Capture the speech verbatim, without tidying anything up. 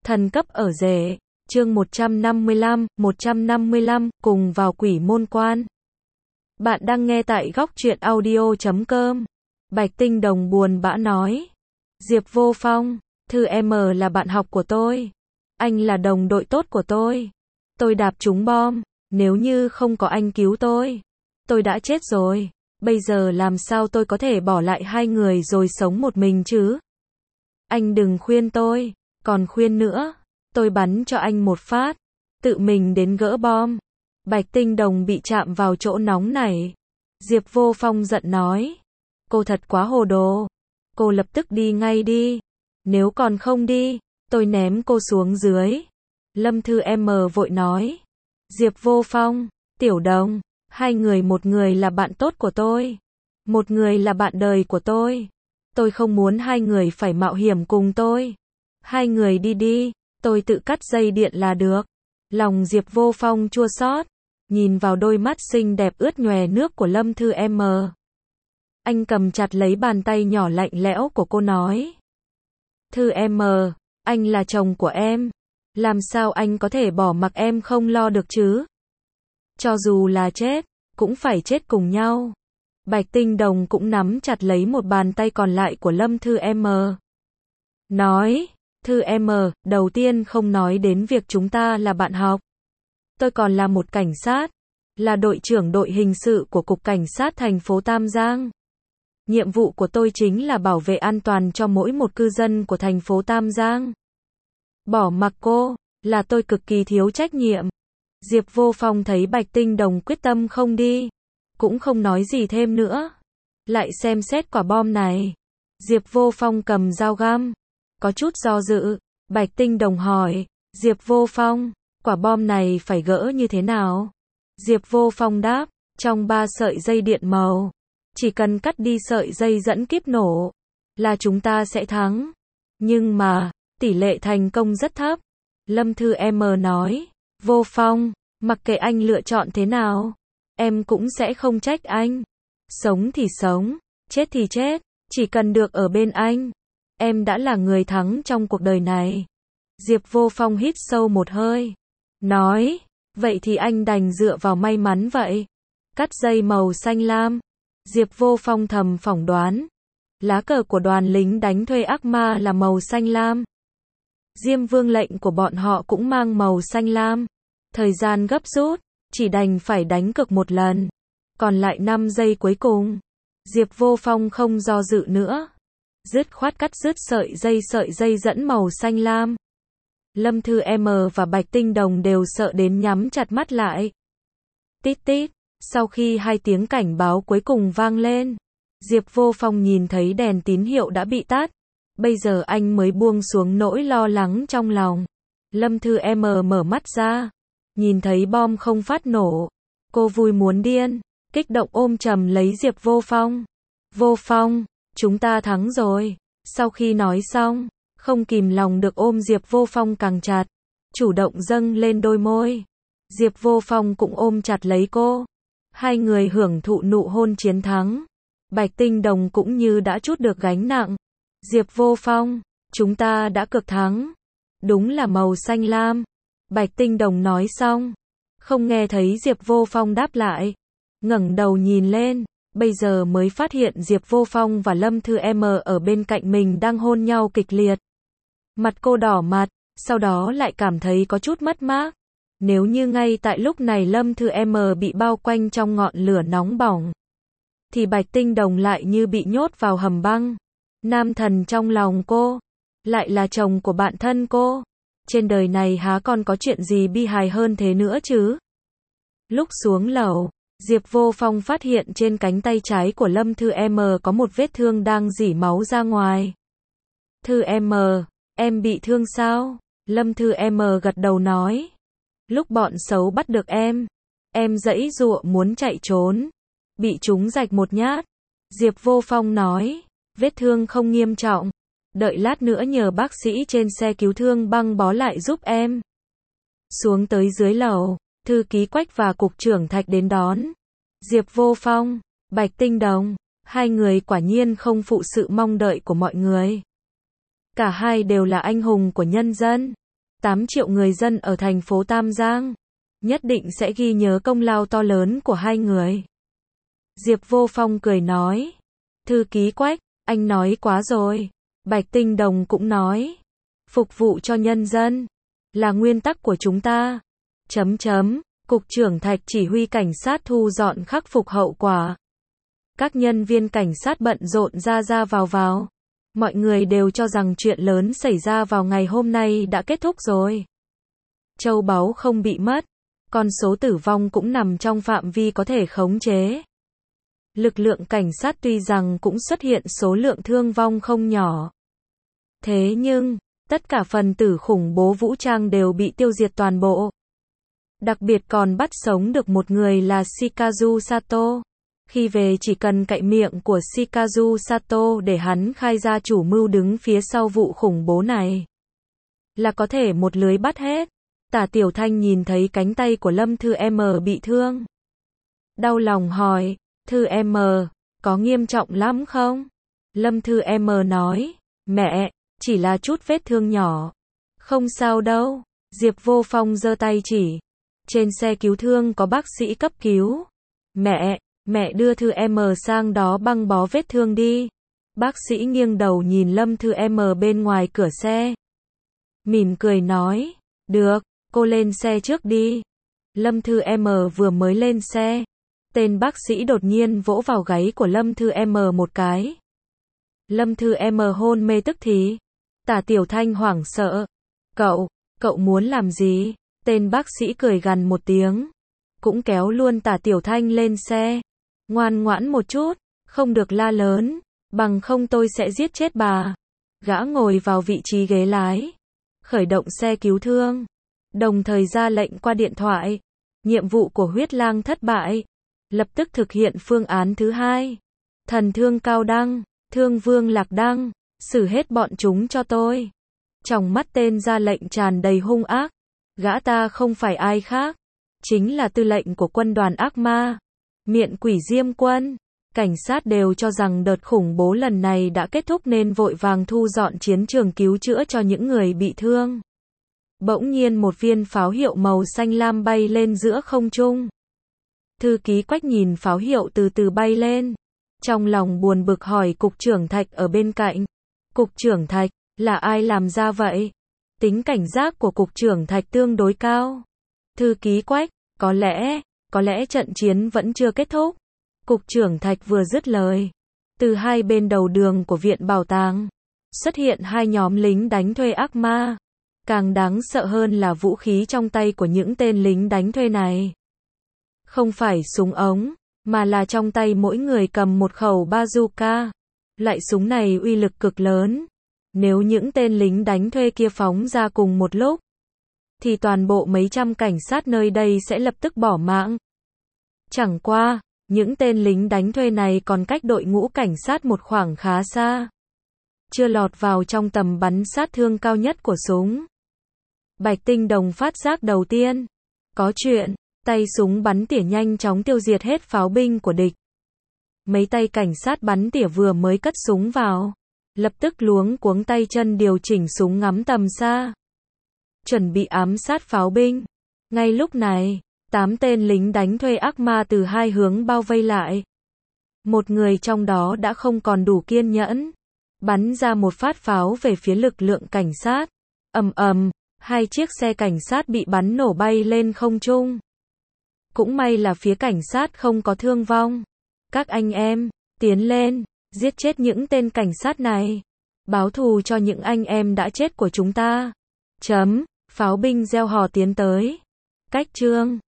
Thần cấp ở rể, chương một trăm năm mươi lăm, một trăm năm mươi lăm, cùng vào quỷ môn quan. Bạn đang nghe tại góc truyện audio chấm com. Bạch Tinh Đồng buồn bã nói. Diệp Vô Phong, Thư em là bạn học của tôi. Anh là đồng đội tốt của tôi. Tôi đạp trúng bom, nếu như không có anh cứu tôi, tôi đã chết rồi. Bây giờ làm sao tôi có thể bỏ lại hai người rồi sống một mình chứ? Anh đừng khuyên tôi, còn khuyên nữa, tôi bắn cho anh một phát, tự mình đến gỡ bom. Bạch Tinh Đồng bị chạm vào chỗ nóng này. Diệp Vô Phong giận nói, cô thật quá hồ đồ, cô lập tức đi ngay đi, nếu còn không đi, tôi ném cô xuống dưới. Lâm Thư em vội nói, Diệp Vô Phong, Tiểu Đồng, hai người, một người là bạn tốt của tôi, một người là bạn đời của tôi. Tôi không muốn hai người phải mạo hiểm cùng tôi. Hai người đi đi, tôi tự cắt dây điện là được. Lòng Diệp Vô Phong chua xót, nhìn vào đôi mắt xinh đẹp ướt nhòe nước của Lâm Thư em. Anh cầm chặt lấy bàn tay nhỏ lạnh lẽo của cô nói. Thư em, anh là chồng của em. Làm sao anh có thể bỏ mặc em không lo được chứ? Cho dù là chết, cũng phải chết cùng nhau. Bạch Tinh Đồng cũng nắm chặt lấy một bàn tay còn lại của Lâm Thư em. Nói, Thư em, đầu tiên không nói đến việc chúng ta là bạn học. Tôi còn là một cảnh sát, là đội trưởng đội hình sự của Cục Cảnh sát thành phố Tam Giang. Nhiệm vụ của tôi chính là bảo vệ an toàn cho mỗi một cư dân của thành phố Tam Giang. Bỏ mặc cô, là tôi cực kỳ thiếu trách nhiệm. Diệp Vô Phong thấy Bạch Tinh Đồng quyết tâm không đi, cũng không nói gì thêm nữa. Lại xem xét quả bom này. Diệp Vô Phong cầm dao găm, có chút do dự. Bạch Tinh Đồng hỏi, Diệp Vô Phong, quả bom này phải gỡ như thế nào? Diệp Vô Phong đáp, trong ba sợi dây điện màu, chỉ cần cắt đi sợi dây dẫn kíp nổ, là chúng ta sẽ thắng. Nhưng mà, tỷ lệ thành công rất thấp. Lâm Thư em nói, Vô Phong, mặc kệ anh lựa chọn thế nào, em cũng sẽ không trách anh. Sống thì sống, chết thì chết, chỉ cần được ở bên anh, em đã là người thắng trong cuộc đời này. Diệp Vô Phong hít sâu một hơi, nói, vậy thì anh đành dựa vào may mắn vậy. Cắt dây màu xanh lam. Diệp Vô Phong thầm phỏng đoán, lá cờ của đoàn lính đánh thuê ác ma là màu xanh lam. Diêm Vương lệnh của bọn họ cũng mang màu xanh lam. Thời gian gấp rút, chỉ đành phải đánh cược một lần. Còn lại năm giây cuối cùng. Diệp Vô Phong không do dự nữa, dứt khoát cắt dứt sợi dây sợi dây dẫn màu xanh lam. Lâm Thư em và Bạch Tinh Đồng đều sợ đến nhắm chặt mắt lại. Tít tít, sau khi hai tiếng cảnh báo cuối cùng vang lên, Diệp Vô Phong nhìn thấy đèn tín hiệu đã bị tắt. Bây giờ anh mới buông xuống nỗi lo lắng trong lòng. Lâm Thư em mở mắt ra, nhìn thấy bom không phát nổ. Cô vui muốn điên, kích động ôm chầm lấy Diệp Vô Phong. Vô Phong, chúng ta thắng rồi. Sau khi nói xong, không kìm lòng được ôm Diệp Vô Phong càng chặt, chủ động dâng lên đôi môi. Diệp Vô Phong cũng ôm chặt lấy cô. Hai người hưởng thụ nụ hôn chiến thắng. Bạch Tinh Đồng cũng như đã trút được gánh nặng. Diệp Vô Phong, chúng ta đã cực thắng. Đúng là màu xanh lam. Bạch Tinh Đồng nói xong, không nghe thấy Diệp Vô Phong đáp lại. Ngẩng đầu nhìn lên, bây giờ mới phát hiện Diệp Vô Phong và Lâm Thư em ở bên cạnh mình đang hôn nhau kịch liệt. Mặt cô đỏ mặt, sau đó lại cảm thấy có chút mất mát. Nếu như ngay tại lúc này Lâm Thư em bị bao quanh trong ngọn lửa nóng bỏng, thì Bạch Tinh Đồng lại như bị nhốt vào hầm băng. Nam thần trong lòng cô, lại là chồng của bạn thân cô. Trên đời này há còn có chuyện gì bi hài hơn thế nữa chứ? Lúc xuống lầu, Diệp Vô Phong phát hiện trên cánh tay trái của Lâm Thư em có một vết thương đang rỉ máu ra ngoài. Thư em, em bị thương sao? Lâm Thư em gật đầu nói. Lúc bọn xấu bắt được em, em giãy giụa muốn chạy trốn, bị chúng rạch một nhát. Diệp Vô Phong nói, vết thương không nghiêm trọng, đợi lát nữa nhờ bác sĩ trên xe cứu thương băng bó lại giúp em. Xuống tới dưới lầu, thư ký Quách và cục trưởng Thạch đến đón. Diệp Vô Phong, Bạch Tinh Đồng, hai người quả nhiên không phụ sự mong đợi của mọi người. Cả hai đều là anh hùng của nhân dân. tám triệu người dân ở thành phố Tam Giang, nhất định sẽ ghi nhớ công lao to lớn của hai người. Diệp Vô Phong cười nói. Thư ký Quách, anh nói quá rồi. Bạch Tinh Đồng cũng nói. Phục vụ cho nhân dân là nguyên tắc của chúng ta. Chấm chấm, Cục trưởng Thạch chỉ huy cảnh sát thu dọn khắc phục hậu quả. Các nhân viên cảnh sát bận rộn ra ra vào vào. Mọi người đều cho rằng chuyện lớn xảy ra vào ngày hôm nay đã kết thúc rồi. Châu báu không bị mất, con số tử vong cũng nằm trong phạm vi có thể khống chế. Lực lượng cảnh sát tuy rằng cũng xuất hiện số lượng thương vong không nhỏ. Thế nhưng, tất cả phần tử khủng bố vũ trang đều bị tiêu diệt toàn bộ. Đặc biệt còn bắt sống được một người là Shikazu Sato. Khi về chỉ cần cậy miệng của Shikazu Sato để hắn khai ra chủ mưu đứng phía sau vụ khủng bố này, là có thể một lưới bắt hết. Tả Tiểu Thanh nhìn thấy cánh tay của Lâm Thư M bị thương. Đau lòng hỏi, Thư M, có nghiêm trọng lắm không? Lâm Thư M nói, mẹ, chỉ là chút vết thương nhỏ. Không sao đâu. Diệp Vô Phong giơ tay chỉ. Trên xe cứu thương có bác sĩ cấp cứu. Mẹ, mẹ đưa Thư M sang đó băng bó vết thương đi. Bác sĩ nghiêng đầu nhìn Lâm Thư M bên ngoài cửa xe. Mỉm cười nói, được, cô lên xe trước đi. Lâm Thư M vừa mới lên xe. Tên bác sĩ đột nhiên vỗ vào gáy của Lâm Thư M một cái. Lâm Thư M hôn mê tức thì. Tả Tiểu Thanh hoảng sợ. Cậu, cậu muốn làm gì? Tên bác sĩ cười gằn một tiếng. Cũng kéo luôn Tả Tiểu Thanh lên xe. Ngoan ngoãn một chút, không được la lớn, bằng không tôi sẽ giết chết bà. Gã ngồi vào vị trí ghế lái. Khởi động xe cứu thương. Đồng thời ra lệnh qua điện thoại. Nhiệm vụ của Huyết Lang thất bại. Lập tức thực hiện phương án thứ hai. Thần thương Cao Đăng, Thương Vương Lạc Đăng, xử hết bọn chúng cho tôi. Trong mắt tên ra lệnh tràn đầy hung ác. Gã ta không phải ai khác, chính là tư lệnh của quân đoàn ác ma, Miện Quỷ Diêm Quân. Cảnh sát đều cho rằng đợt khủng bố lần này đã kết thúc nên vội vàng thu dọn chiến trường cứu chữa cho những người bị thương. Bỗng nhiên một viên pháo hiệu màu xanh lam bay lên giữa không trung. Thư ký Quách nhìn pháo hiệu từ từ bay lên. Trong lòng buồn bực hỏi Cục trưởng Thạch ở bên cạnh. Cục trưởng Thạch, là ai làm ra vậy? Tính cảnh giác của Cục trưởng Thạch tương đối cao. Thư ký Quách, có lẽ, có lẽ trận chiến vẫn chưa kết thúc. Cục trưởng Thạch vừa dứt lời. Từ hai bên đầu đường của viện bảo tàng, xuất hiện hai nhóm lính đánh thuê ác ma. Càng đáng sợ hơn là vũ khí trong tay của những tên lính đánh thuê này. Không phải súng ống, mà là trong tay mỗi người cầm một khẩu bazooka. Loại súng này uy lực cực lớn. Nếu những tên lính đánh thuê kia phóng ra cùng một lúc, thì toàn bộ mấy trăm cảnh sát nơi đây sẽ lập tức bỏ mạng. Chẳng qua, những tên lính đánh thuê này còn cách đội ngũ cảnh sát một khoảng khá xa. Chưa lọt vào trong tầm bắn sát thương cao nhất của súng. Bạch Tinh Đồng phát giác đầu tiên. Có chuyện, tay súng bắn tỉa nhanh chóng tiêu diệt hết pháo binh của địch. Mấy tay cảnh sát bắn tỉa vừa mới cất súng vào, lập tức luống cuống tay chân điều chỉnh súng ngắm tầm xa. Chuẩn bị ám sát pháo binh. Ngay lúc này, tám tên lính đánh thuê ác ma từ hai hướng bao vây lại. Một người trong đó đã không còn đủ kiên nhẫn. Bắn ra một phát pháo về phía lực lượng cảnh sát. Ầm ầm, hai chiếc xe cảnh sát bị bắn nổ bay lên không trung. Cũng may là phía cảnh sát không có thương vong. Các anh em, tiến lên, giết chết những tên cảnh sát này. Báo thù cho những anh em đã chết của chúng ta. Chấm, pháo binh reo hò tiến tới. Cách chương